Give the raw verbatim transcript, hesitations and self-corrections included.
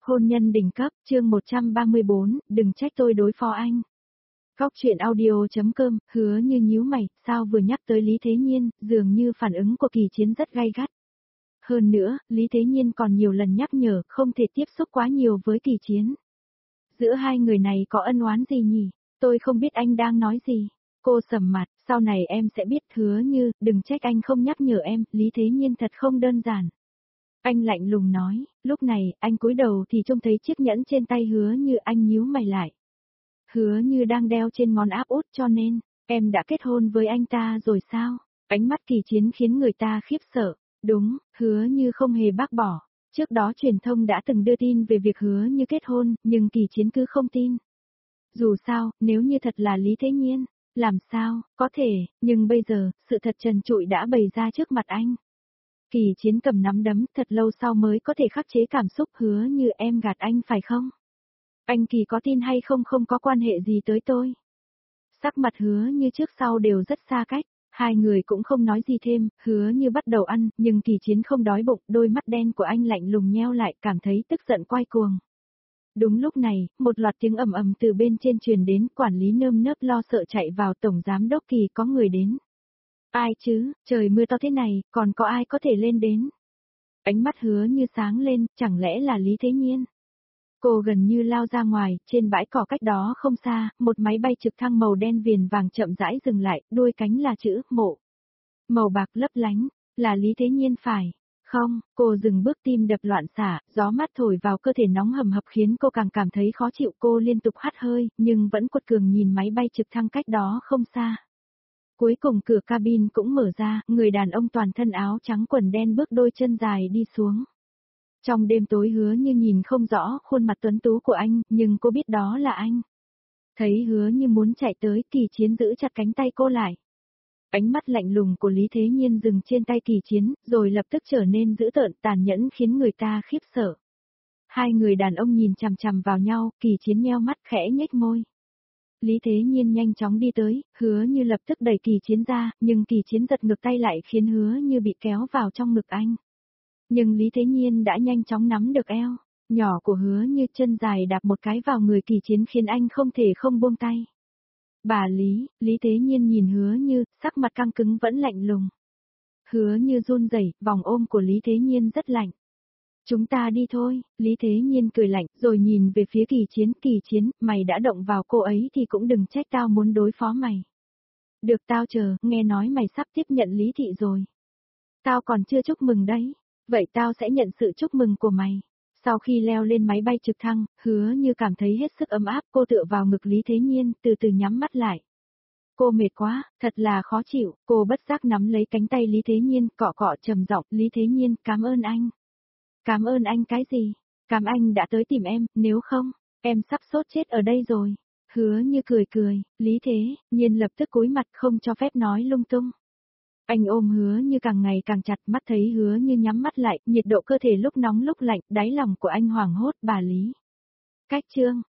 Hôn nhân đỉnh cấp, chương một trăm ba mươi bốn, đừng trách tôi đối phó anh. Góc truyện audio.com, Hứa Như nhíu mày, sao vừa nhắc tới Lý Thế Nhiên, dường như phản ứng của Kỳ Chiến rất gay gắt. Hơn nữa, Lý Thế Nhiên còn nhiều lần nhắc nhở không thể tiếp xúc quá nhiều với Kỳ Chiến. Giữa hai người này có ân oán gì nhỉ? Tôi không biết anh đang nói gì. Cô sầm mặt, sau này em sẽ biết. Hứa Như, đừng trách anh không nhắc nhở em, Lý Thế Nhiên thật không đơn giản. Anh lạnh lùng nói, lúc này, anh cúi đầu thì trông thấy chiếc nhẫn trên tay Hứa Như. Anh nhíu mày lại. Hứa Như đang đeo trên ngón áp út, cho nên, em đã kết hôn với anh ta rồi sao? Ánh mắt Kỳ Chiến khiến người ta khiếp sợ. Đúng, Hứa Như không hề bác bỏ. Trước đó truyền thông đã từng đưa tin về việc Hứa Như kết hôn, nhưng Kỳ Chiến cứ không tin. Dù sao, nếu như thật là Lý Thế Nhiên, làm sao, có thể, nhưng bây giờ, sự thật trần trụi đã bày ra trước mặt anh. Kỳ Chiến cầm nắm đấm, thật lâu sau mới có thể khắc chế cảm xúc. Hứa Như, em gạt anh phải không? Anh Kỳ có tin hay không không có quan hệ gì tới tôi. Sắc mặt Hứa Như trước sau đều rất xa cách, hai người cũng không nói gì thêm. Hứa Như bắt đầu ăn, nhưng Kỳ Chiến không đói bụng, đôi mắt đen của anh lạnh lùng nheo lại, cảm thấy tức giận quay cuồng. Đúng lúc này, một loạt tiếng ầm ầm từ bên trên truyền đến, quản lý nơm nớp lo sợ chạy vào, tổng giám đốc Kỳ, có người đến. Ai chứ, trời mưa to thế này, còn có ai có thể lên đến? Ánh mắt Hứa Như sáng lên, chẳng lẽ là Lý Thế Nhiên? Cô gần như lao ra ngoài, trên bãi cỏ cách đó không xa, một máy bay trực thăng màu đen viền vàng chậm rãi dừng lại, đuôi cánh là chữ mộ. Màu bạc lấp lánh, là Lý Thế Nhiên phải. Không, cô dừng bước, tim đập loạn xạ, gió mát thổi vào cơ thể nóng hầm hập khiến cô càng cảm thấy khó chịu. Cô liên tục hắt hơi, nhưng vẫn quật cường nhìn máy bay trực thăng cách đó không xa. Cuối cùng cửa cabin cũng mở ra, người đàn ông toàn thân áo trắng quần đen bước đôi chân dài đi xuống. Trong đêm tối Hứa Như nhìn không rõ khuôn mặt tuấn tú của anh, nhưng cô biết đó là anh. Thấy Hứa Như muốn chạy tới, Kỳ Chiến giữ chặt cánh tay cô lại. Ánh mắt lạnh lùng của Lý Thế Nhiên dừng trên tay Kỳ Chiến, rồi lập tức trở nên dữ tợn tàn nhẫn khiến người ta khiếp sợ. Hai người đàn ông nhìn chằm chằm vào nhau, Kỳ Chiến nheo mắt khẽ nhếch môi. Lý Thế Nhiên nhanh chóng đi tới, Hứa Như lập tức đẩy Kỳ Chiến ra, nhưng Kỳ Chiến giật ngược tay lại khiến Hứa Như bị kéo vào trong ngực anh. Nhưng Lý Thế Nhiên đã nhanh chóng nắm được eo nhỏ của Hứa Như, chân dài đạp một cái vào người Kỳ Chiến khiến anh không thể không buông tay. Bà Lý, Lý Thế Nhiên nhìn Hứa Như, sắc mặt căng cứng vẫn lạnh lùng. Hứa Như run rẩy, vòng ôm của Lý Thế Nhiên rất lạnh. Chúng ta đi thôi, Lý Thế Nhiên cười lạnh, rồi nhìn về phía Kỳ Chiến. Kỳ Chiến, mày đã động vào cô ấy thì cũng đừng trách tao muốn đối phó mày. Được, tao chờ, nghe nói mày sắp tiếp nhận Lý Thị rồi. Tao còn chưa chúc mừng đấy, vậy tao sẽ nhận sự chúc mừng của mày. Sau khi leo lên máy bay trực thăng, Hứa Như cảm thấy hết sức ấm áp, cô tựa vào ngực Lý Thế Nhiên, từ từ nhắm mắt lại. Cô mệt quá, thật là khó chịu, cô bất giác nắm lấy cánh tay Lý Thế Nhiên, cọ cọ trầm giọng, Lý Thế Nhiên, cảm ơn anh. Cảm ơn anh cái gì? Cảm anh đã tới tìm em, nếu không, em sắp sốt chết ở đây rồi. Hứa Như cười cười, Lý Thế Nhiên lập tức cúi mặt không cho phép nói lung tung. Anh ôm Hứa Như càng ngày càng chặt, mắt thấy Hứa Như nhắm mắt lại, nhiệt độ cơ thể lúc nóng lúc lạnh, đáy lòng của anh hoảng hốt. Bà Lý. Cách chương